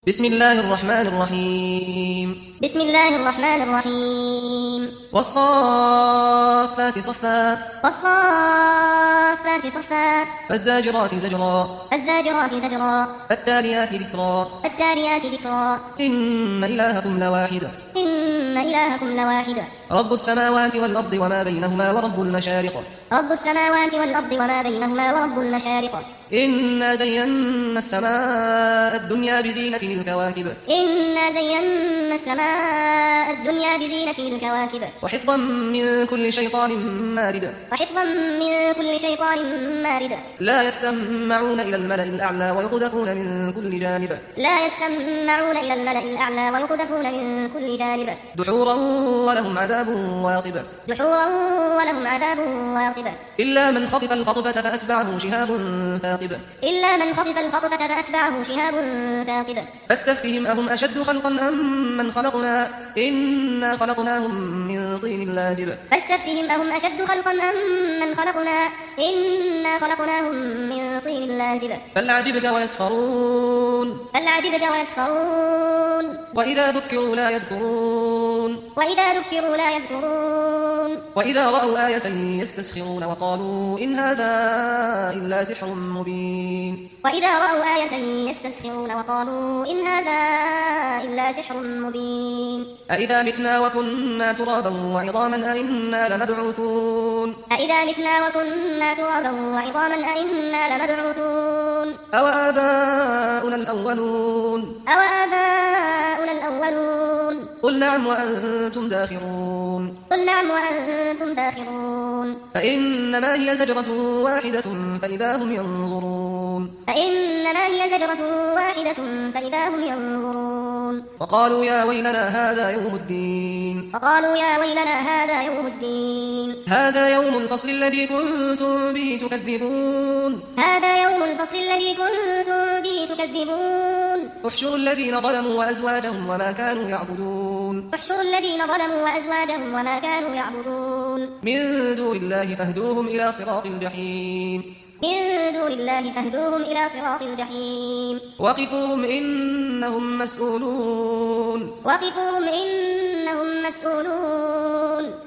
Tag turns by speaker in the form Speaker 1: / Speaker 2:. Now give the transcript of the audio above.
Speaker 1: بسم الله الرحمن الرحيم
Speaker 2: بسم الله الرحمن الرحيم
Speaker 1: والصافات صفا
Speaker 2: والصافات صفا
Speaker 1: فالزاجرات زجرا
Speaker 2: فالزاجرات زجرا
Speaker 1: فالتاليات ذكرا
Speaker 2: فالتاليات ذكرا
Speaker 1: إن إلهكم لواحد
Speaker 2: إن إلهكم لواحد
Speaker 1: رب السماوات والأرض وما بينهما ورب المشارق
Speaker 2: رب السماوات والأرض وما بينهما ورب المشارق
Speaker 1: إنا زينا السماء الدنيا بزينة الكواكب
Speaker 2: إنا زينا السماء الدنيا بزينة الكواكب
Speaker 1: وحفظا من كل شيطان مارد
Speaker 2: وحفظا من كل شيطان مارد
Speaker 1: لا يسمعون إلى الملأ الأعلى ويقذفون من كل جانب
Speaker 2: لا يسمعون إلى الملأ الأعلى ويقذفون من كل جانب
Speaker 1: دحورا ولهم عذاب واصب
Speaker 2: دحورا ولهم عذاب واصب
Speaker 1: إلا من خطف الخطفة فأتبعه شهاب ثاقب
Speaker 2: إلا من خطف الخطفة فأتبعه شهاب ثاقب
Speaker 1: فاستفتهم أهم أشد خلقا أم من خلقنا إنا خلقناهم من طين لازب
Speaker 2: فاستفتهم أهم أشد خلقا أم من خلقنا إنا خلقناهم من طين لازب
Speaker 1: بل عجبت ويسخرون وإذا ذكروا لا يذكرون وإذا رأوا آية يستسخرون وقالوا إن هذا إلا سحر مبين
Speaker 2: وإذا رأوا آية يستسخرون وقالوا إن هذا إلا سحر مبين
Speaker 1: أإذا متنا وكنا ترابا وعظاما أإنا لمبعوثون
Speaker 2: أإذا متنا وكنا ترابا وعظاما أإنا لمبعوثون
Speaker 1: أو آباؤنا الأولون قل نعم وأنتم داخرون فإنما هي زجرة واحدة فإذا هم ينظرون وقالوا يا ويلنا هذا يوم الدين هذا يوم الفصل الذي كنتم به تكذبون احشروا الذين ظلموا وأزواجهم وما كانوا يعبدون من دون الله فاهدوهم إلى صراط الجحيم وقفوهم إنهم مسؤولون